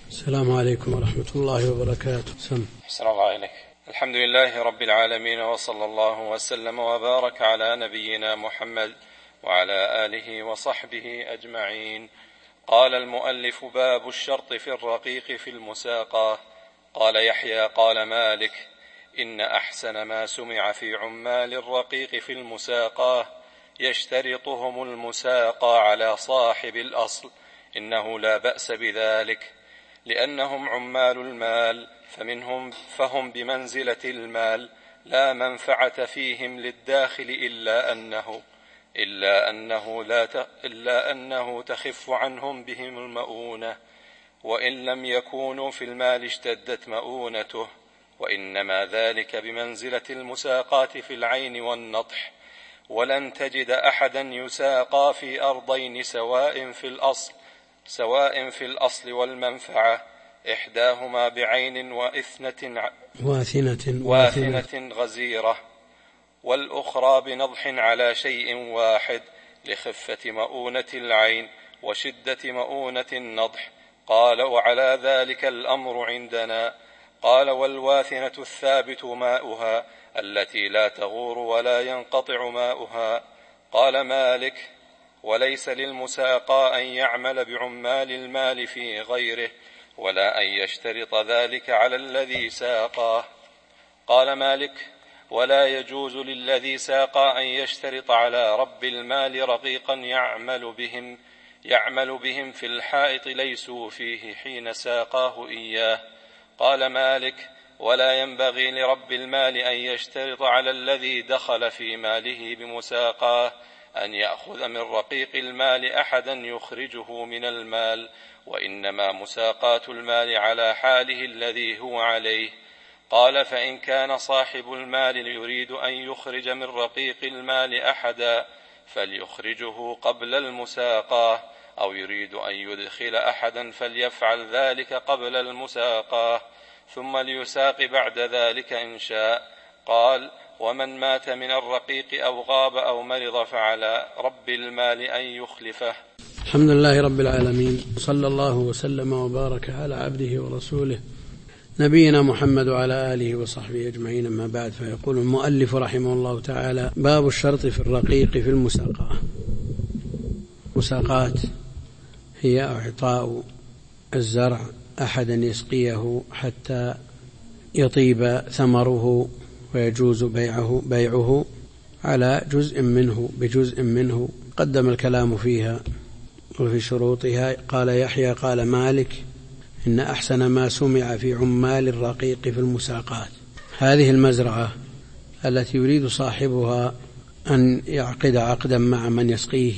السلام عليكم ورحمة الله وبركاته. أحسن الله إليك. الحمد لله رب العالمين، وصلى الله وسلم وبارك على نبينا محمد وعلى آله وصحبه أجمعين. قال المؤلف: باب الشرط في الرقيق في المساقة. قال يحيى قال مالك: إن أحسن ما سمع في عمال الرقيق في المساقة يشترطهم المساقى على صاحب الأصل، إنه لا بأس بذلك، لأنهم عمال المال فهم بمنزلة المال، لا منفعة فيهم للداخل إلا أنه تخف عنهم بهم المؤونة، وإن لم يكونوا في المال اشتدت مؤونته، وإنما ذلك بمنزلة المساقات في العين والنطح. ولن تجد أحدا يساقى في أرضين سواء في الأصل والمنفعة، إحداهما بعين واثنة غزيرة، والأخرى بنضح على شيء واحد، لخفة مؤونة العين وشدة مؤونة النضح. قال: وعلى ذلك الأمر عندنا. قال: والواثنة الثابت ماؤها، التي لا تغور ولا ينقطع ماؤها. قال مالك: وليس للمساقى أن يعمل بعمال المال في غيره، ولا أن يشترط ذلك على الذي ساقاه. قال مالك: ولا يجوز للذي ساقى أن يشترط على رب المال رقيقا يعمل بهم في الحائط ليسوا فيه حين ساقاه إياه. قال مالك: ولا ينبغي لرب المال أن يشترط على الذي دخل في ماله بمساقاه أن يأخذ من رقيق المال أحدا يخرجه من المال، وإنما مساقات المال على حاله الذي هو عليه. قال: فإن كان صاحب المال يريد أن يخرج من رقيق المال أحدا فليخرجه قبل المساقاه، أو يريد أن يدخل أحدا فليفعل ذلك قبل المساقاه، ثم ليساق بعد ذلك إن شاء. قال: ومن مات من الرقيق أو غاب أو مرض فعلى رب المال أن يخلفه. الحمد لله رب العالمين، صلى الله وسلم وبارك على عبده ورسوله نبينا محمد وعلى آله وصحبه أجمعين. أما بعد، فيقول المؤلف رحمه الله تعالى: باب الشرط في الرقيق في المساقات. مساقات هي إعطاء الزرع أحدا يسقيه حتى يطيب ثمره ويجوز بيعه على بجزء منه. قدم الكلام فيها وفي شروطها. قال يحيى قال مالك: إن أحسن ما سمع في عمال الرقيق في المساقات. هذه المزرعة التي يريد صاحبها أن يعقد عقدا مع من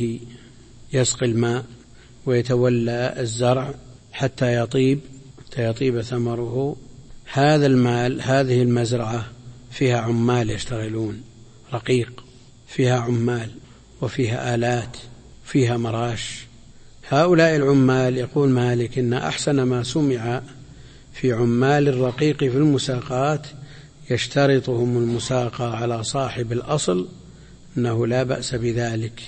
يسقي الماء ويتولى الزرع حتى يطيب ثمره. هذا المال، هذه المزرعة فيها عمال يشتغلون رقيق، فيها عمال وفيها آلات، فيها مراش. هؤلاء العمال، يقول مالك: إن أحسن ما سمع في عمال الرقيق في المساقات يشترطهم المساقى على صاحب الأصل، إنه لا بأس بذلك.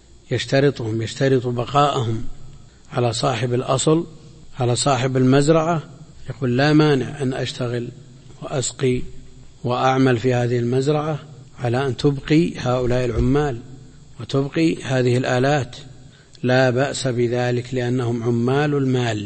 يشترط بقاءهم على صاحب الأصل، على صاحب المزرعة. يقول: لا مانع أن أشتغل وأسقي وأعمل في هذه المزرعة على أن تبقي هؤلاء العمال وتبقي هذه الآلات، لا بأس بذلك، لأنهم عمال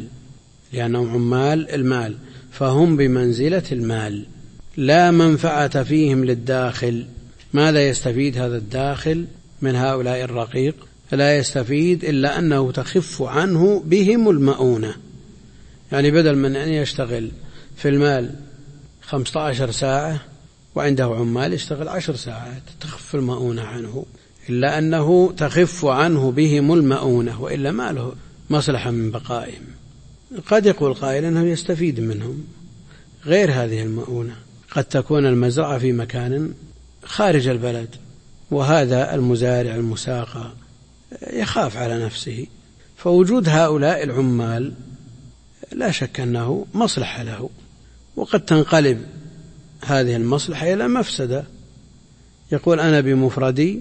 المال، فهم بمنزلة المال، لا منفعة فيهم للداخل. ماذا يستفيد هذا الداخل من هؤلاء الرقيق؟ لا يستفيد إلا أنه تخف عنه بهم المؤونة. يعني بدل من أن يشتغل في المال 15 ساعة وعنده عمال يشتغل 10 ساعات، تخف المؤونة عنه، إلا أنه تخف عنه بهم المؤونة، وإلا ما له مصلحة من بقائهم. قد يقول قائل أنه يستفيد منهم غير هذه المؤونة. قد تكون المزرعة في مكان خارج البلد، وهذا المزارع المساقى يخاف على نفسه، فوجود هؤلاء العمال لا شك أنه مصلحة له، وقد تنقلب هذه المصلحة إلى مفسدة. يقول: أنا بمفردي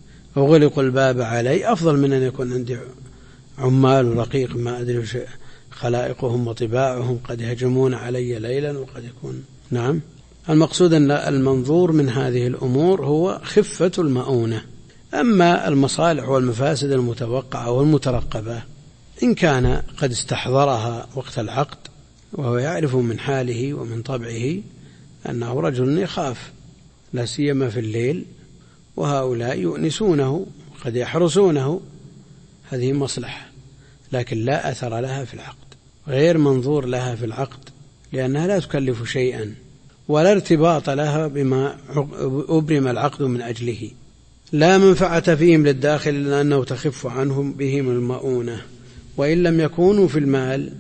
وغلق الباب علي أفضل من أن يكون عندي عمال رقيق ما أدري خلائقهم وطباعهم قد يهجمون علي ليلا وقد يكون. نعم، المقصود أن المنظور من هذه الأمور هو خفة المؤونة. أما المصالح والمفاسد المتوقعة والمترقبة إن كان قد استحضرها وقت العقد وهو يعرف من حاله ومن طبعه أنه رجل يخاف لا سيما في الليل، وهؤلاء يؤنسونه قد يحرسونه، هذه مصلحة لكن لا أثر لها في العقد، غير منظور لها في العقد لأنها لا تكلف شيئا ولا ارتباط لها بما أبرم العقد من أجله، لا منفعة فيهم للداخل إلا أنه تخف عنهم بهم المؤونة، وإن لم يكونوا في المال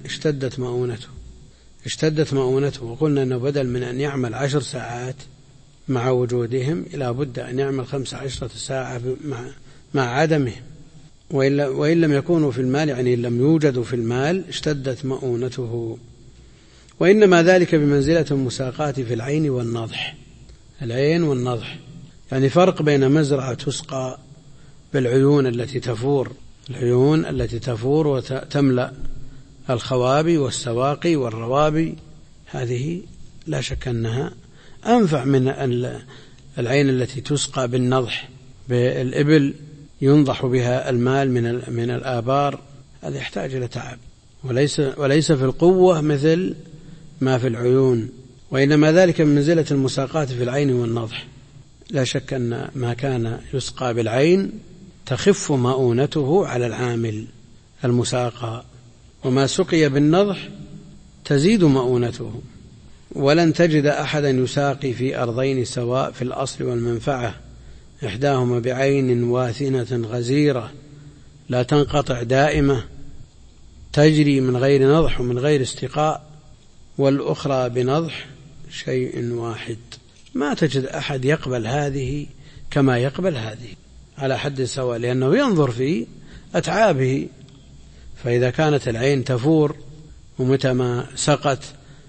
اشتدت مؤونته. وقلنا أنه بدل من أن يعمل 10 ساعات مع وجودهم إلى بد أن يعمل 15 ساعة مع عدمهم، وإن لم يكونوا في المال يعني إن لم يوجدوا في المال اشتدت مؤونته. وإنما ذلك بمنزلة المساقات في العين والنضح. العين والنضح يعني فرق بين مزرعة تسقى بالعيون التي تفور، العيون التي تفور وتملأ الخوابي والسواقي والروابي، هذه لا شك أنها أنفع من العين التي تسقى بالنضح، بالإبل ينضح بها المال من الآبار، هذا يحتاج إلى تعب وليس في القوة مثل ما في العيون. وإنما ذلك من منزلة المساقات في العين والنضح. لا شك أن ما كان يسقى بالعين تخف مؤونته على العامل المساقى، وما سقي بالنضح تزيد مؤونته. ولن تجد أحدا يساقي في أرضين سواء في الأصل والمنفعة، إحداهما بعين واثنة غزيرة لا تنقطع دائمة تجري من غير نضح ومن غير استقاء، والأخرى بنضح شيء واحد. ما تجد أحد يقبل هذه كما يقبل هذه على حد سواء، لأنه ينظر في أتعابه. فإذا كانت العين تفور ومتى ما سقت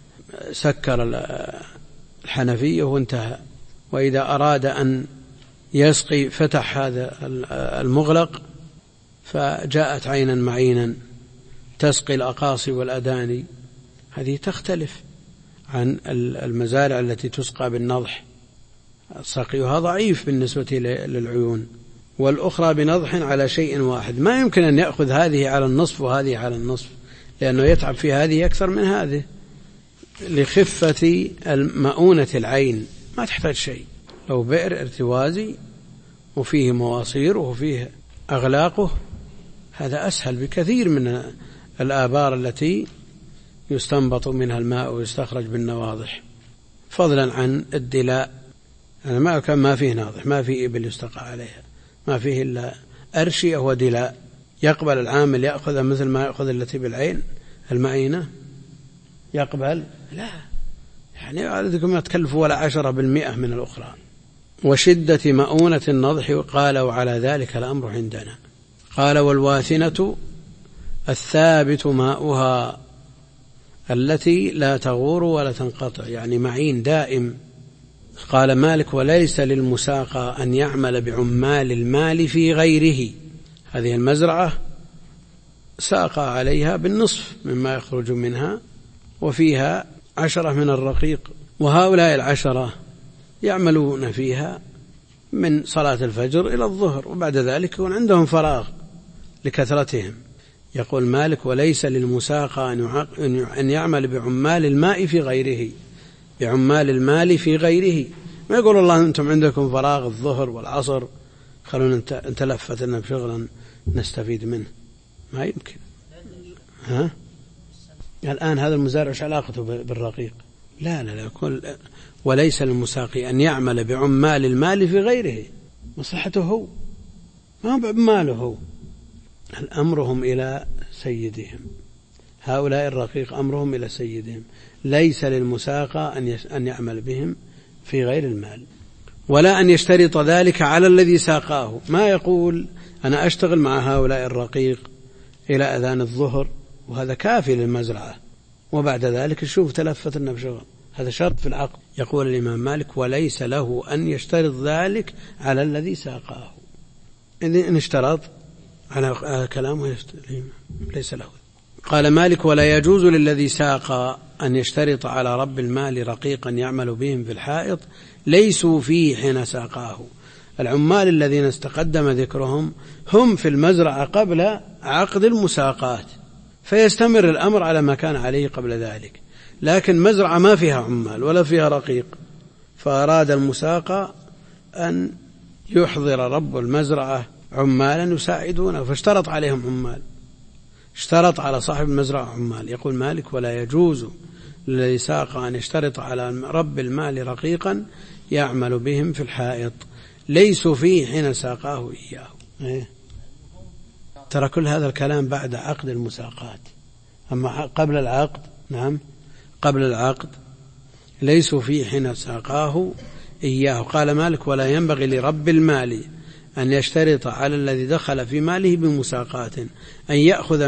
سكر الحنفية وانتهى، وإذا أراد أن يسقي فتح هذا المغلق، فجاءت عينا معينا تسقي الأقاصي والأداني، هذه تختلف عن المزارع التي تسقى بالنضح، سقيها ضعيف بالنسبة للعيون. والأخرى بنضح على شيء واحد، ما يمكن أن يأخذ هذه على النصف وهذه على النصف، لأنه يتعب في هذه أكثر من هذه لخفة مؤونة العين. ما تحتاج شيء، لو بئر ارتوازي وفيه مواصير وفيه أغلاقه هذا أسهل بكثير من الآبار التي يستنبط منها الماء ويستخرج بالنواضح، فضلا عن الدلاء. يعني ما فيه ناضح، ما فيه إبل يستقى عليها، ما فيه إلا أرشية ودلاء. يقبل العامل يأخذ مثل ما يأخذ التي بالعين المعينة؟ يقبل؟ لا، يعني عادتكم ما تكلفوا ولا 10% من الأخرى. وشدة مؤونة النضح قال وعلى ذلك الأمر عندنا. قال والواثنة الثابت ماؤها التي لا تغور ولا تنقطع، يعني معين دائم. قال مالك وليس للمساقى أن يعمل بعمال المال في غيره. هذه المزرعة ساقى عليها بالنصف مما يخرج منها، وفيها 10 من الرقيق، وهؤلاء 10 يعملون فيها من صلاة الفجر إلى الظهر، وبعد ذلك يكون عندهم فراغ لكثرتهم. يقول مالك وليس للمساقى أن يعمل بعمال الماء في غيره، بعمال المال في غيره. ما يقول الله أنتم عندكم فراغ الظهر والعصر خلونا نتلفت لنا بشغلا نستفيد منه، ما يمكن. الآن هذا المزارع ايش علاقته بالرقيق؟ لا يقول وليس للمساقي أن يعمل بعمال المال في غيره، مصلحته هو، ما هو بعماله هو. الأمرهم إلى سيدهم، هؤلاء الرقيق أمرهم إلى سيدهم. ليس للمساقى أن يعمل بهم في غير المال، ولا أن يشترط ذلك على الذي ساقاه. ما يقول أنا أشتغل مع هؤلاء الرقيق إلى أذان الظهر وهذا كافي للمزرعة، وبعد ذلك الشوف تلفت لنا بشغل، هذا شرط في العقد. يقول الإمام مالك وليس له أن يشترط ذلك على الذي ساقاه. إن اشترط على كلامه ليس له. قال مالك: ولا يجوز للذي ساق أن يشترط على رب المال رقيقا يعمل بهم في الحائط ليسوا فيه حين ساقاه. العمال الذين استقدم ذكرهم هم في المزرعة قبل عقد المساقات، فيستمر الأمر على ما كان عليه قبل ذلك، لكن مزرعة ما فيها عمال ولا فيها رقيق، فأراد المساقة أن يحضر رب المزرعة عمالا يساعدونه، فاشترط عليهم عمال، اشترط على صاحب المزرعة عمال. يقول مالك: ولا يجوز للذي ساق أن يشترط على رب المال رقيقا يعمل بهم في الحائط ليسوا فيه حين ساقاه إياه. ترى كل هذا الكلام بعد عقد المساقات، أما قبل العقد نعم قبل العقد ليسوا فيه حين ساقاه إياه. قال مالك: ولا ينبغي لرب المال أن يشترط على الذي دخل في ماله بمساقات أن يأخذ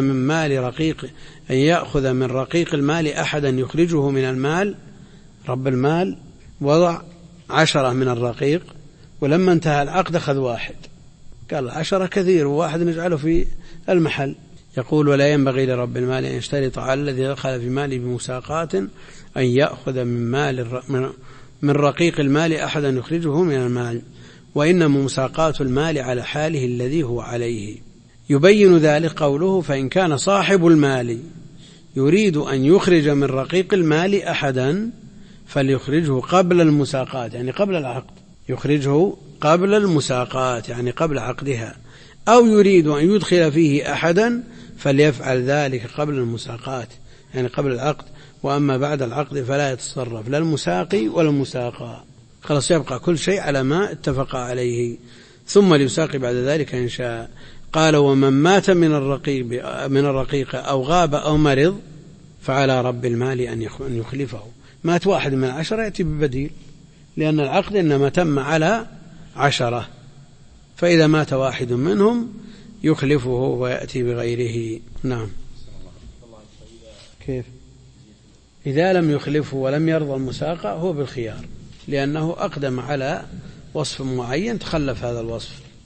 من رقيق المال أحدا يخرجه من المال. رب المال وضع 10 من الرقيق، ولما انتهى العقد أخذ 1، قال 10 كثير وواحد نجعله في المحل. يقول: ولا ينبغي لرب المال أن يشترط على الذي دخل في ماله بمساقات أن يأخذ من رقيق المال أحدا يخرجه من المال، وإنما مساقات المال على حاله الذي هو عليه. يبين ذلك قوله: فإن كان صاحب المال يريد أن يخرج من رقيق المال أحدا فليخرجه قبل المساقات، يعني قبل العقد، يخرجه قبل المساقات يعني قبل عقدها، أو يريد أن يدخل فيه أحدا فليفعل ذلك قبل المساقات يعني قبل العقد، وأما بعد العقد فلا يتصرف لا المساقي ولا المساقى، خلاص يبقى كل شيء على ما اتفق عليه، ثم ليساقي بعد ذلك إن شاء. قال: ومن مات من الرقيق أو غاب أو مرض فعلى رب المال أن يخلفه. مات واحد من 10 يأتي ببديل، لأن العقد إنما تم على 10، فإذا مات واحد منهم يخلفه ويأتي بغيره. نعم. كيف؟ إذا لم يخلفه ولم يرضى المساقة هو بالخيار، لأنه أقدم على وصف معين تخلف هذا الوصف.